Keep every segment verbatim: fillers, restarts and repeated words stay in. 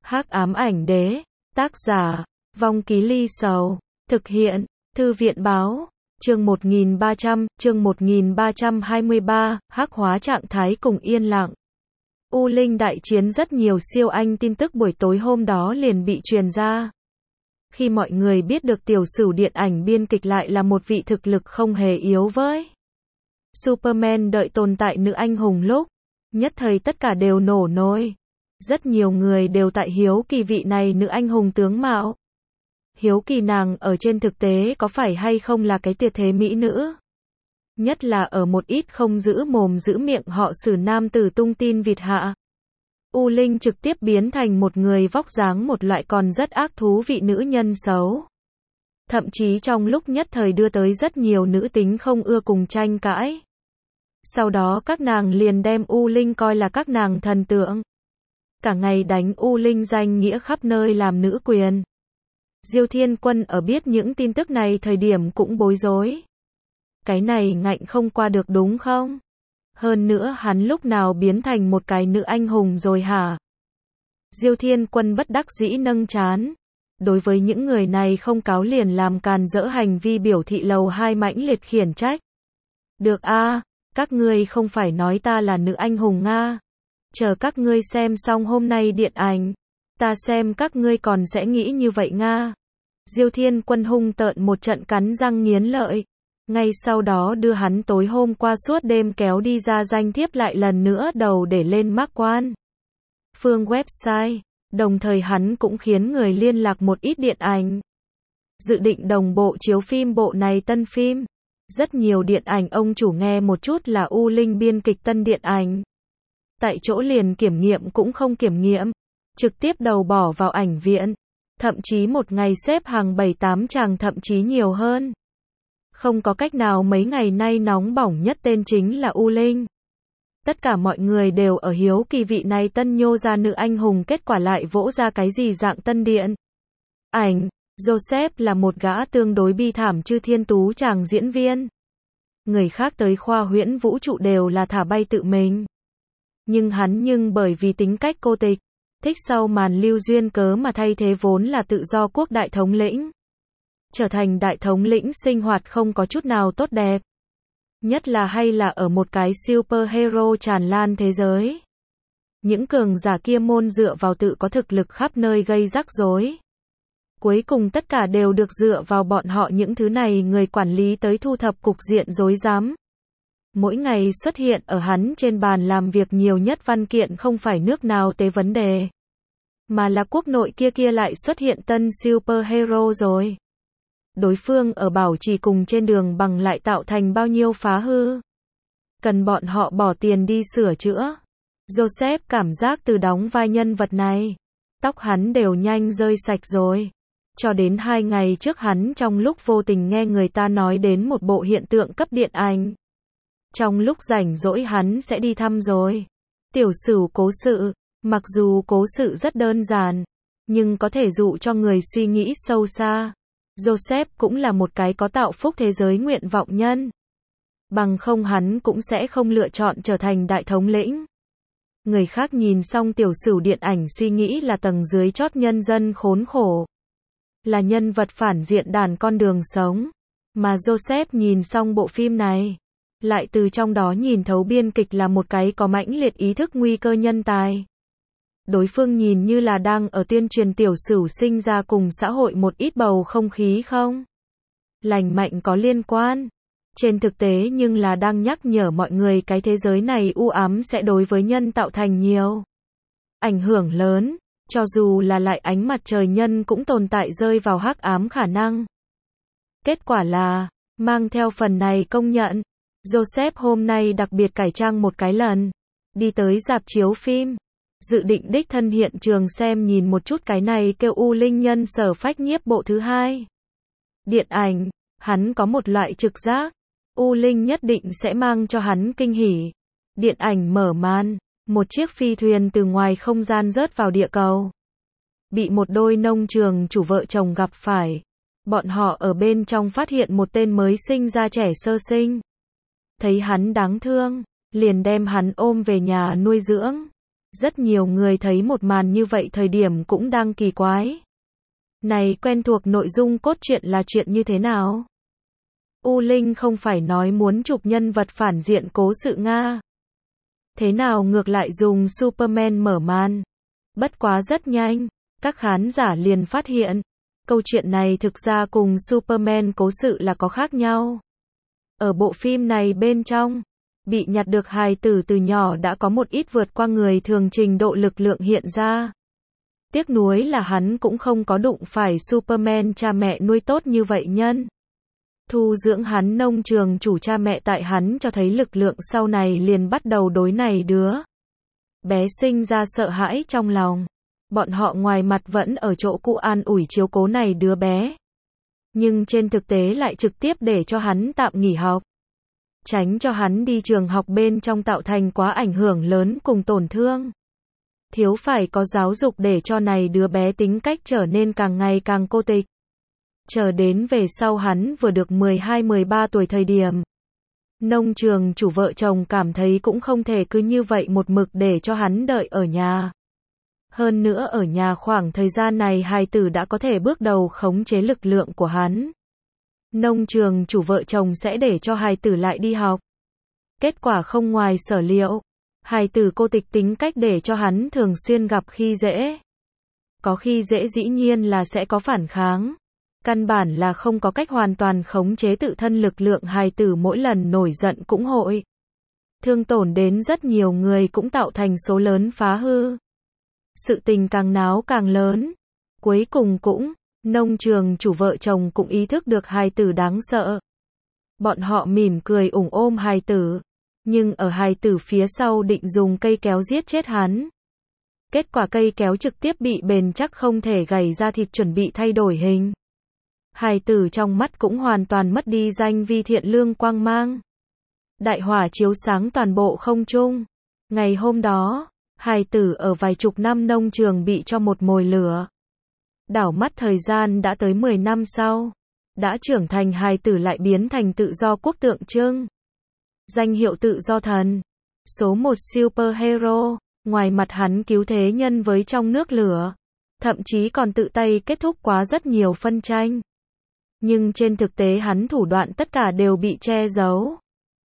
Hắc ám ảnh đế, tác giả, Vong Ký Ly Sầu, thực hiện, Thư viện báo, chương một nghìn ba trăm, chương một nghìn ba trăm hai mươi ba, hắc hóa trạng thái cùng yên lặng. U Linh đại chiến rất nhiều siêu anh tin tức buổi tối hôm đó liền bị truyền ra. Khi mọi người biết được tiểu sửu điện ảnh biên kịch lại là một vị thực lực không hề yếu với Superman đợi tồn tại nữ anh hùng lúc, nhất thời tất cả đều nổ nôi. Rất nhiều người đều tại hiếu kỳ vị này nữ anh hùng tướng mạo. Hiếu kỳ nàng ở trên thực tế có phải hay không là cái tuyệt thế mỹ nữ. Nhất là ở một ít không giữ mồm giữ miệng họ Sử nam tử tung tin vịt hạ. U Linh trực tiếp biến thành một người vóc dáng một loại còn rất ác thú vị nữ nhân xấu. Thậm chí trong lúc nhất thời đưa tới rất nhiều nữ tính không ưa cùng tranh cãi. Sau đó các nàng liền đem U Linh coi là các nàng thần tượng. Cả ngày đánh U Linh danh nghĩa khắp nơi làm nữ quyền. Diêu Thiên Quân ở biết những tin tức này thời điểm cũng bối rối. Cái này ngạnh không qua được đúng không? Hơn nữa hắn lúc nào biến thành một cái nữ anh hùng rồi hả? Diêu Thiên Quân bất đắc dĩ nâng trán. Đối với những người này không cáo liền làm càn rỡ hành vi biểu thị lầu hai mãnh liệt khiển trách. Được a, các ngươi không phải nói ta là nữ anh hùng Nga. Chờ các ngươi xem xong hôm nay điện ảnh, ta xem các ngươi còn sẽ nghĩ như vậy Nga. Diêu Thiên Quân hung tợn một trận cắn răng nghiến lợi. Ngay sau đó đưa hắn tối hôm qua suốt đêm kéo đi ra danh thiếp lại lần nữa đầu để lên mác quan phương website. Đồng thời hắn cũng khiến người liên lạc một ít điện ảnh. Dự định đồng bộ chiếu phim bộ này tân phim. Rất nhiều điện ảnh ông chủ nghe một chút là U Linh biên kịch tân điện ảnh. Tại chỗ liền kiểm nghiệm cũng không kiểm nghiệm. Trực tiếp đầu bỏ vào ảnh viện. Thậm chí một ngày xếp hàng bảy tám chàng thậm chí nhiều hơn. Không có cách nào mấy ngày nay nóng bỏng nhất tên chính là U Linh. Tất cả mọi người đều ở hiếu kỳ vị này tân nhô ra nữ anh hùng kết quả lại vỗ ra cái gì dạng tân điện. Ảnh, Joseph là một gã tương đối bi thảm chư thiên tú chàng diễn viên. Người khác tới khoa huyễn vũ trụ đều là thả bay tự mình. Nhưng hắn nhưng bởi vì tính cách cô tịch, thích sau màn lưu duyên cớ mà thay thế vốn là tự do quốc đại thống lĩnh. Trở thành đại thống lĩnh sinh hoạt không có chút nào tốt đẹp. Nhất là hay là ở một cái superhero tràn lan thế giới. Những cường giả kia môn dựa vào tự có thực lực khắp nơi gây rắc rối. Cuối cùng tất cả đều được dựa vào bọn họ những thứ này người quản lý tới thu thập cục diện rối rắm. Mỗi ngày xuất hiện ở hắn trên bàn làm việc nhiều nhất văn kiện không phải nước nào tế vấn đề. Mà là quốc nội kia kia lại xuất hiện tân superhero rồi. Đối phương ở bảo trì cùng trên đường bằng lại tạo thành bao nhiêu phá hư. Cần bọn họ bỏ tiền đi sửa chữa. Joseph cảm giác từ đóng vai nhân vật này. Tóc hắn đều nhanh rơi sạch rồi. Cho đến hai ngày trước hắn trong lúc vô tình nghe người ta nói đến một bộ hiện tượng cấp điện ảnh. Trong lúc rảnh rỗi hắn sẽ đi thăm rồi. Tiểu sửu cố sự. Mặc dù cố sự rất đơn giản. Nhưng có thể dụ cho người suy nghĩ sâu xa. Joseph cũng là một cái có tạo phúc thế giới nguyện vọng nhân. Bằng không hắn cũng sẽ không lựa chọn trở thành đại thống lĩnh. Người khác nhìn xong tiểu sửu điện ảnh suy nghĩ là tầng dưới chót nhân dân khốn khổ. Là nhân vật phản diện đàn con đường sống. Mà Joseph nhìn xong bộ phim này. Lại từ trong đó nhìn thấu biên kịch là một cái có mãnh liệt ý thức nguy cơ nhân tài. Đối phương nhìn như là đang ở tuyên truyền tiểu sửu sinh ra cùng xã hội một ít bầu không khí không lành mạnh có liên quan. Trên thực tế nhưng là đang nhắc nhở mọi người cái thế giới này u ám sẽ đối với nhân tạo thành nhiều ảnh hưởng lớn. Cho dù là lại ánh mặt trời nhân cũng tồn tại rơi vào hắc ám khả năng. Kết quả là, mang theo phần này công nhận, Joseph hôm nay đặc biệt cải trang một cái lần. Đi tới rạp chiếu phim. Dự định đích thân hiện trường xem nhìn một chút cái này kêu U Linh nhân sở phách nhiếp bộ thứ hai. Điện ảnh, hắn có một loại trực giác. U Linh nhất định sẽ mang cho hắn kinh hỉ. Điện ảnh mở màn, một chiếc phi thuyền từ ngoài không gian rớt vào địa cầu. Bị một đôi nông trường chủ vợ chồng gặp phải. Bọn họ ở bên trong phát hiện một tên mới sinh ra trẻ sơ sinh. Thấy hắn đáng thương, liền đem hắn ôm về nhà nuôi dưỡng. Rất nhiều người thấy một màn như vậy thời điểm cũng đang kỳ quái. Này quen thuộc nội dung cốt truyện là chuyện như thế nào? U Linh không phải nói muốn chụp nhân vật phản diện cố sự Nga. Thế nào ngược lại dùng Superman mở màn? Bất quá rất nhanh, các khán giả liền phát hiện, câu chuyện này thực ra cùng Superman cố sự là có khác nhau. Ở bộ phim này bên trong, bị nhặt được hài tử từ nhỏ đã có một ít vượt qua người thường trình độ lực lượng hiện ra. Tiếc nuối là hắn cũng không có đụng phải Superman cha mẹ nuôi tốt như vậy nhân. Thu dưỡng hắn nông trường chủ cha mẹ tại hắn cho thấy lực lượng sau này liền bắt đầu đối này đứa bé sinh ra sợ hãi trong lòng. Bọn họ ngoài mặt vẫn ở chỗ cũ an ủi chiếu cố này đứa bé. Nhưng trên thực tế lại trực tiếp để cho hắn tạm nghỉ học. Tránh cho hắn đi trường học bên trong tạo thành quá ảnh hưởng lớn cùng tổn thương. Thiếu phải có giáo dục để cho này đứa bé tính cách trở nên càng ngày càng cô tịch. Chờ đến về sau hắn vừa được mười hai mười ba tuổi thời điểm. Nông trường chủ vợ chồng cảm thấy cũng không thể cứ như vậy một mực để cho hắn đợi ở nhà. Hơn nữa ở nhà khoảng thời gian này hài tử đã có thể bước đầu khống chế lực lượng của hắn. Nông trường chủ vợ chồng sẽ để cho hài tử lại đi học. Kết quả không ngoài sở liệu. Hài tử cô tịch tính cách để cho hắn thường xuyên gặp khi dễ. Có khi dễ dĩ nhiên là sẽ có phản kháng. Căn bản là không có cách hoàn toàn khống chế tự thân lực lượng hài tử mỗi lần nổi giận cũng hội. Thương tổn đến rất nhiều người cũng tạo thành số lớn phá hư. Sự tình càng náo càng lớn. Cuối cùng cũng, nông trường chủ vợ chồng cũng ý thức được hài tử đáng sợ. Bọn họ mỉm cười ủng ôm hài tử. Nhưng ở hài tử phía sau định dùng cây kéo giết chết hắn. Kết quả cây kéo trực tiếp bị bền chắc không thể gảy ra thịt chuẩn bị thay đổi hình. Hài tử trong mắt cũng hoàn toàn mất đi danh vi thiện lương quang mang. Đại hỏa chiếu sáng toàn bộ không trung. Ngày hôm đó, hài tử ở vài chục năm nông trường bị cho một mồi lửa. Đảo mắt thời gian đã tới mười năm sau. Đã trưởng thành hài tử lại biến thành tự do quốc tượng trưng. Danh hiệu tự do thần. Số một superhero. Ngoài mặt hắn cứu thế nhân với trong nước lửa. Thậm chí còn tự tay kết thúc quá rất nhiều phân tranh. Nhưng trên thực tế hắn thủ đoạn tất cả đều bị che giấu.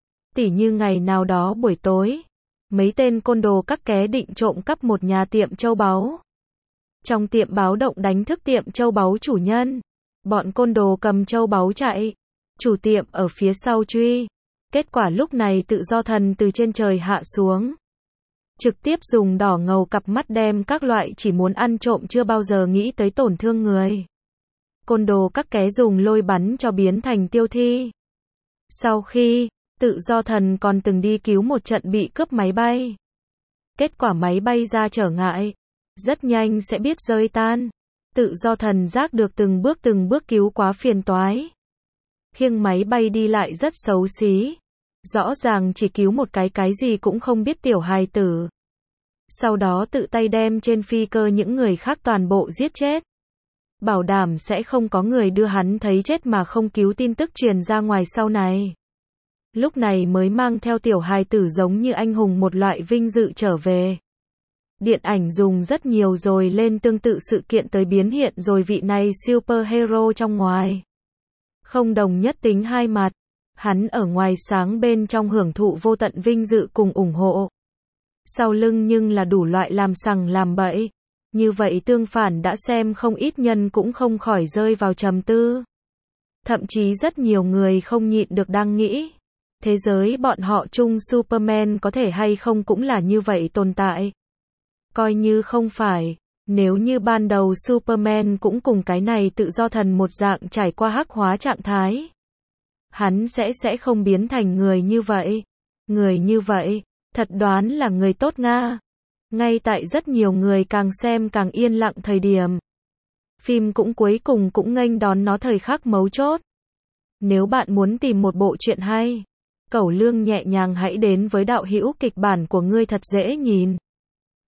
Tỉ như ngày nào đó buổi tối, mấy tên côn đồ các ké định trộm cắp một nhà tiệm châu báu. Trong tiệm báo động đánh thức tiệm châu báu chủ nhân. Bọn côn đồ cầm châu báu chạy. Chủ tiệm ở phía sau truy. Kết quả lúc này tự do thần từ trên trời hạ xuống. Trực tiếp dùng đỏ ngầu cặp mắt đem các loại chỉ muốn ăn trộm chưa bao giờ nghĩ tới tổn thương người. Côn đồ các ké dùng lôi bắn cho biến thành tiêu thi. Sau khi, tự do thần còn từng đi cứu một trận bị cướp máy bay. Kết quả máy bay ra trở ngại. Rất nhanh sẽ biết rơi tan. Tự do thần giác được từng bước từng bước cứu quá phiền toái. Khiêng máy bay đi lại rất xấu xí. Rõ ràng chỉ cứu một cái cái gì cũng không biết tiểu hài tử. Sau đó tự tay đem trên phi cơ những người khác toàn bộ giết chết. Bảo đảm sẽ không có người đưa hắn thấy chết mà không cứu tin tức truyền ra ngoài sau này. Lúc này mới mang theo tiểu hài tử giống như anh hùng một loại vinh dự trở về. Điện ảnh dùng rất nhiều rồi lên tương tự sự kiện tới biến hiện rồi vị này superhero trong ngoài. Không đồng nhất tính hai mặt. Hắn ở ngoài sáng bên trong hưởng thụ vô tận vinh dự cùng ủng hộ. Sau lưng nhưng là đủ loại làm sằng làm bậy. Như vậy tương phản đã xem không ít nhân cũng không khỏi rơi vào trầm tư. Thậm chí rất nhiều người không nhịn được đang nghĩ. Thế giới bọn họ chung Superman có thể hay không cũng là như vậy tồn tại. Coi như không phải, nếu như ban đầu Superman cũng cùng cái này tự do thần một dạng trải qua hắc hóa trạng thái. Hắn sẽ sẽ không biến thành người như vậy. Người như vậy, thật đoán là người tốt Nga. Ngay tại rất nhiều người càng xem càng yên lặng thời điểm. Phim cũng cuối cùng cũng nghênh đón nó thời khắc mấu chốt. Nếu bạn muốn tìm một bộ truyện hay, cẩu lương nhẹ nhàng hãy đến với đạo hữu kịch bản của ngươi thật dễ nhìn.